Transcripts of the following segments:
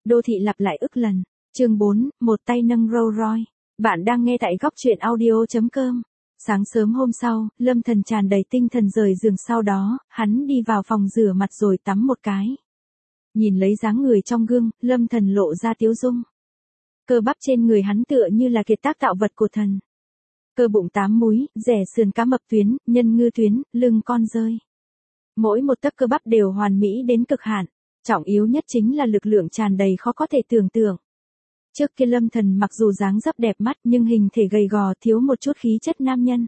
Đô thị lặp lại ức lần. Chương 4, một tay nâng Rolls Royce. Bạn đang nghe tại góc truyện audio.com. Sáng sớm hôm sau, Lâm Thần tràn đầy tinh thần rời giường, sau đó, hắn đi vào phòng rửa mặt rồi tắm một cái. Nhìn lấy dáng người trong gương, Lâm Thần lộ ra tiếu dung. Cơ bắp trên người hắn tựa như là kiệt tác tạo vật của thần. Cơ bụng 8 múi, rẻ sườn cá mập tuyến, nhân ngư tuyến, lưng con rơi. Mỗi một tấc cơ bắp đều hoàn mỹ đến cực hạn. Trọng yếu nhất chính là lực lượng tràn đầy khó có thể tưởng tượng. Trước kia Lâm Thần mặc dù dáng dấp đẹp mắt nhưng hình thể gầy gò, thiếu một chút khí chất nam nhân.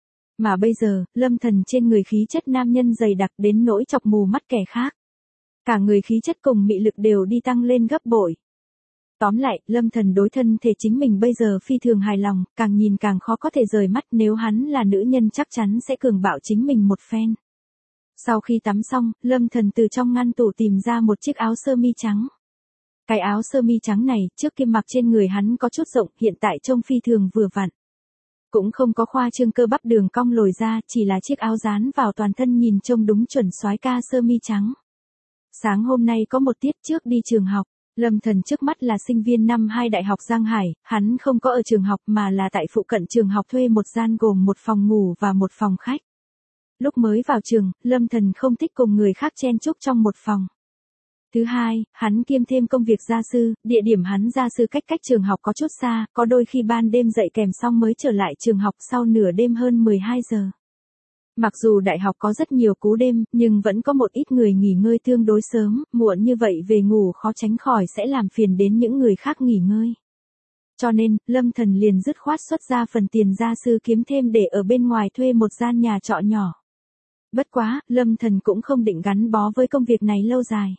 Mà bây giờ, Lâm Thần trên người khí chất nam nhân dày đặc đến nỗi chọc mù mắt kẻ khác. Cả người khí chất cùng mị lực đều đi tăng lên gấp bội. Tóm lại, Lâm Thần đối thân thể chính mình bây giờ phi thường hài lòng, càng nhìn càng khó có thể rời mắt, nếu hắn là nữ nhân chắc chắn sẽ cường bạo chính mình một phen. Sau khi tắm xong, Lâm Thần từ trong ngăn tủ tìm ra một chiếc áo sơ mi trắng. Cái áo sơ mi trắng này, trước kia mặc trên người hắn có chút rộng, hiện tại trông phi thường vừa vặn. Cũng không có khoa trương cơ bắp đường cong lồi ra, chỉ là chiếc áo dán vào toàn thân nhìn trông đúng chuẩn soái ca sơ mi trắng. Sáng hôm nay có một tiết trước đi trường học, Lâm Thần trước mắt là sinh viên năm 2 Đại học Giang Hải, hắn không có ở trường học mà là tại phụ cận trường học thuê một gian gồm một phòng ngủ và một phòng khách. Lúc mới vào trường, Lâm Thần không thích cùng người khác chen chúc trong một phòng. Thứ hai, hắn kiêm thêm công việc gia sư, địa điểm hắn gia sư cách trường học có chút xa, có đôi khi ban đêm dạy kèm xong mới trở lại trường học sau nửa đêm hơn 12 giờ. Mặc dù đại học có rất nhiều cú đêm, nhưng vẫn có một ít người nghỉ ngơi tương đối sớm, muộn như vậy về ngủ khó tránh khỏi sẽ làm phiền đến những người khác nghỉ ngơi. Cho nên, Lâm Thần liền dứt khoát xuất ra phần tiền gia sư kiếm thêm để ở bên ngoài thuê một gian nhà trọ nhỏ. Bất quá, Lâm Thần cũng không định gắn bó với công việc này lâu dài.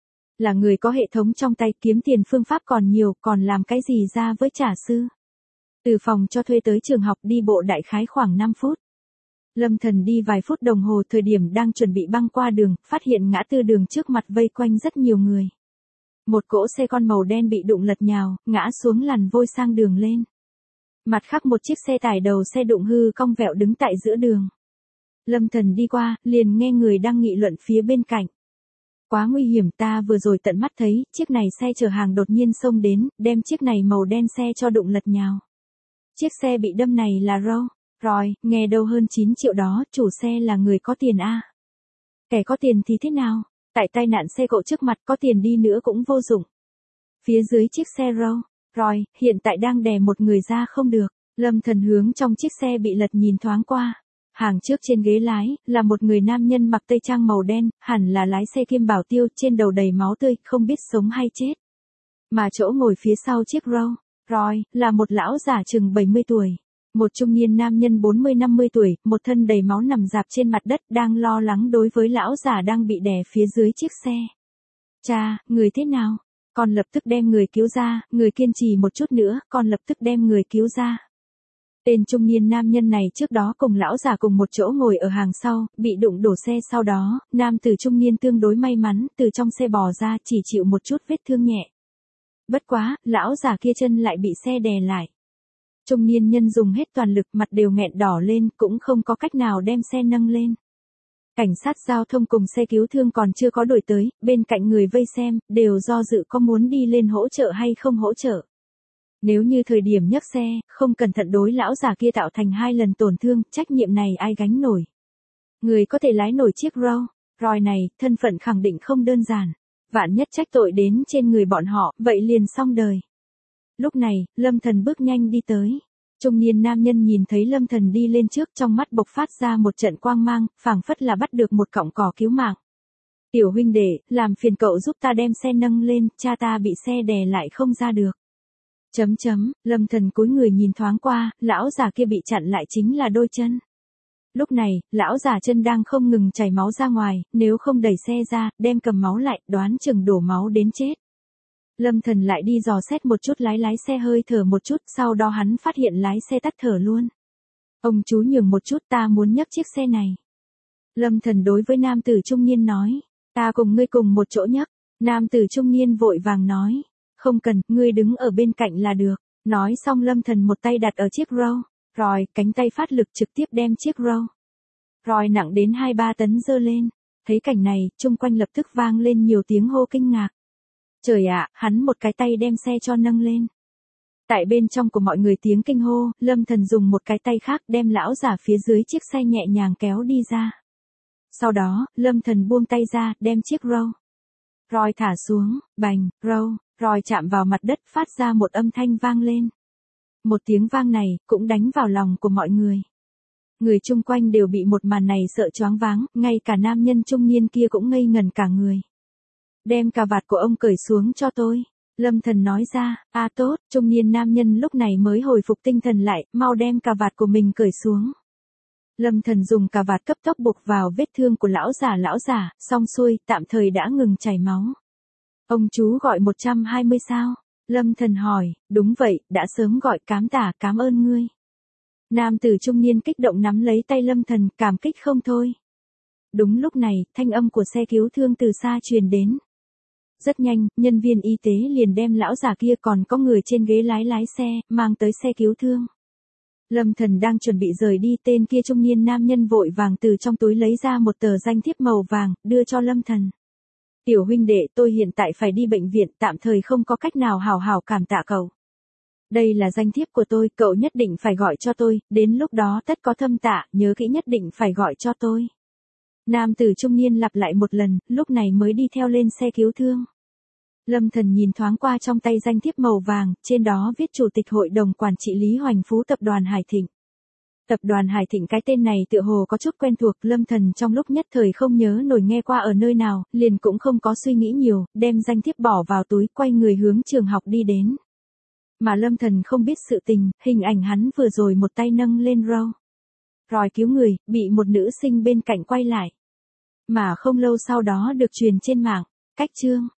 Là người có hệ thống trong tay, kiếm tiền phương pháp còn nhiều, còn làm cái gì ra với trả sư. Từ phòng cho thuê tới trường học đi bộ đại khái khoảng 5 phút. Lâm Thần đi vài phút đồng hồ, thời điểm đang chuẩn bị băng qua đường, phát hiện ngã tư đường trước mặt vây quanh rất nhiều người. Một cỗ xe con màu đen bị đụng lật nhào, ngã xuống làn vôi sang đường lên. Mặt khác một chiếc xe tải đầu xe đụng hư cong vẹo đứng tại giữa đường. Lâm Thần đi qua, liền nghe người đang nghị luận phía bên cạnh. Quá nguy hiểm, ta vừa rồi tận mắt thấy, chiếc này xe chở hàng đột nhiên xông đến, đem chiếc này màu đen xe cho đụng lật nhào. Chiếc xe bị đâm này là Rolls Royce, nghe đâu hơn 9 triệu đó, chủ xe là người có tiền a. Kẻ có tiền thì thế nào? Tại tai nạn xe cộ trước mặt có tiền đi nữa cũng vô dụng. Phía dưới chiếc xe Rolls Royce, hiện tại đang đè một người ra không được. Lâm Thần hướng trong chiếc xe bị lật nhìn thoáng qua. Hàng trước trên ghế lái, là một người nam nhân mặc tây trang màu đen, hẳn là lái xe kiêm bảo tiêu, trên đầu đầy máu tươi, không biết sống hay chết. Mà chỗ ngồi phía sau chiếc Rolls Royce, là một lão giả chừng 70 tuổi. Một trung niên nam nhân 40-50 tuổi, một thân đầy máu nằm rạp trên mặt đất, đang lo lắng đối với lão giả đang bị đè phía dưới chiếc xe. Cha, người thế nào? Con lập tức đem người cứu ra, người kiên trì một chút nữa, con lập tức đem người cứu ra. Tên trung niên nam nhân này trước đó cùng lão già cùng một chỗ ngồi ở hàng sau, bị đụng đổ xe, sau đó, nam tử trung niên tương đối may mắn, từ trong xe bò ra, chỉ chịu một chút vết thương nhẹ. Bất quá, lão già kia chân lại bị xe đè lại. Trung niên nhân dùng hết toàn lực, mặt đều nghẹn đỏ lên, cũng không có cách nào đem xe nâng lên. Cảnh sát giao thông cùng xe cứu thương còn chưa có đuổi tới, bên cạnh người vây xem, đều do dự có muốn đi lên hỗ trợ hay không hỗ trợ. Nếu như thời điểm nhấc xe, không cẩn thận đối lão già kia tạo thành 2 lần tổn thương, trách nhiệm này ai gánh nổi. Người có thể lái nổi chiếc Rolls Royce này, thân phận khẳng định không đơn giản. Vạn nhất trách tội đến trên người bọn họ, vậy liền xong đời. Lúc này, Lâm Thần bước nhanh đi tới. Trung niên nam nhân nhìn thấy Lâm Thần đi lên trước, trong mắt bộc phát ra một trận quang mang, phảng phất là bắt được một cọng cỏ cứu mạng. Tiểu huynh đệ, làm phiền cậu giúp ta đem xe nâng lên, cha ta bị xe đè lại không ra được. Lâm Thần cúi người nhìn thoáng qua, lão già kia bị chặn lại chính là đôi chân. Lúc này, lão già chân đang không ngừng chảy máu ra ngoài, nếu không đẩy xe ra, đem cầm máu lại, đoán chừng đổ máu đến chết. Lâm Thần lại đi dò xét một chút lái xe hơi thở một chút, sau đó hắn phát hiện lái xe tắt thở luôn. Ông chú nhường một chút, ta muốn nhấc chiếc xe này. Lâm Thần đối với nam tử trung niên nói, ta cùng ngươi cùng một chỗ nhấc. Nam tử trung niên vội vàng nói, không cần, ngươi đứng ở bên cạnh là được. Nói xong Lâm Thần một tay đặt ở chiếc Rolls Royce, cánh tay phát lực trực tiếp đem chiếc Rolls Royce nặng đến 2-3 tấn giơ lên. Thấy cảnh này, chung quanh lập tức vang lên nhiều tiếng hô kinh ngạc. Trời ạ, hắn một cái tay đem xe cho nâng lên. Tại bên trong của mọi người tiếng kinh hô, Lâm Thần dùng một cái tay khác đem lão giả phía dưới chiếc xe nhẹ nhàng kéo đi ra. Sau đó, Lâm Thần buông tay ra, đem chiếc Roy thả xuống, bành, Roy chạm vào mặt đất phát ra một âm thanh vang lên. Một tiếng vang này, cũng đánh vào lòng của mọi người. Người chung quanh đều bị một màn này sợ choáng váng, ngay cả nam nhân trung niên kia cũng ngây ngẩn cả người. Đem cà vạt của ông cởi xuống cho tôi. Lâm Thần nói ra, tốt, trung niên nam nhân lúc này mới hồi phục tinh thần lại, mau đem cà vạt của mình cởi xuống. Lâm Thần dùng cà vạt cấp tốc buộc vào vết thương của lão giả, xong xuôi, tạm thời đã ngừng chảy máu. Ông chú gọi 120 sao? Lâm Thần hỏi, đúng vậy, đã sớm gọi, cảm ơn ngươi. Nam tử trung niên kích động nắm lấy tay Lâm Thần, cảm kích không thôi. Đúng lúc này, thanh âm của xe cứu thương từ xa truyền đến. Rất nhanh, nhân viên y tế liền đem lão giả kia còn có người trên ghế lái xe, mang tới xe cứu thương. Lâm Thần đang chuẩn bị rời đi, tên kia trung niên nam nhân vội vàng từ trong túi lấy ra một tờ danh thiếp màu vàng, đưa cho Lâm Thần. Tiểu huynh đệ, tôi hiện tại phải đi bệnh viện, tạm thời không có cách nào hảo hảo cảm tạ cậu. Đây là danh thiếp của tôi, cậu nhất định phải gọi cho tôi, đến lúc đó tất có thâm tạ, nhớ kỹ nhất định phải gọi cho tôi. Nam tử trung niên lặp lại một lần, lúc này mới đi theo lên xe cứu thương. Lâm Thần nhìn thoáng qua trong tay danh thiếp màu vàng, trên đó viết Chủ tịch Hội đồng Quản trị Lý Hoành Phú Tập đoàn Hải Thịnh. Tập đoàn Hải Thịnh, cái tên này tựa hồ có chút quen thuộc, Lâm Thần trong lúc nhất thời không nhớ nổi nghe qua ở nơi nào, liền cũng không có suy nghĩ nhiều, đem danh thiếp bỏ vào túi, quay người hướng trường học đi đến. Mà Lâm Thần không biết sự tình, hình ảnh hắn vừa rồi một tay nâng lên Roy cứu người, bị một nữ sinh bên cạnh quay lại. Mà không lâu sau đó được truyền trên mạng, cách chương.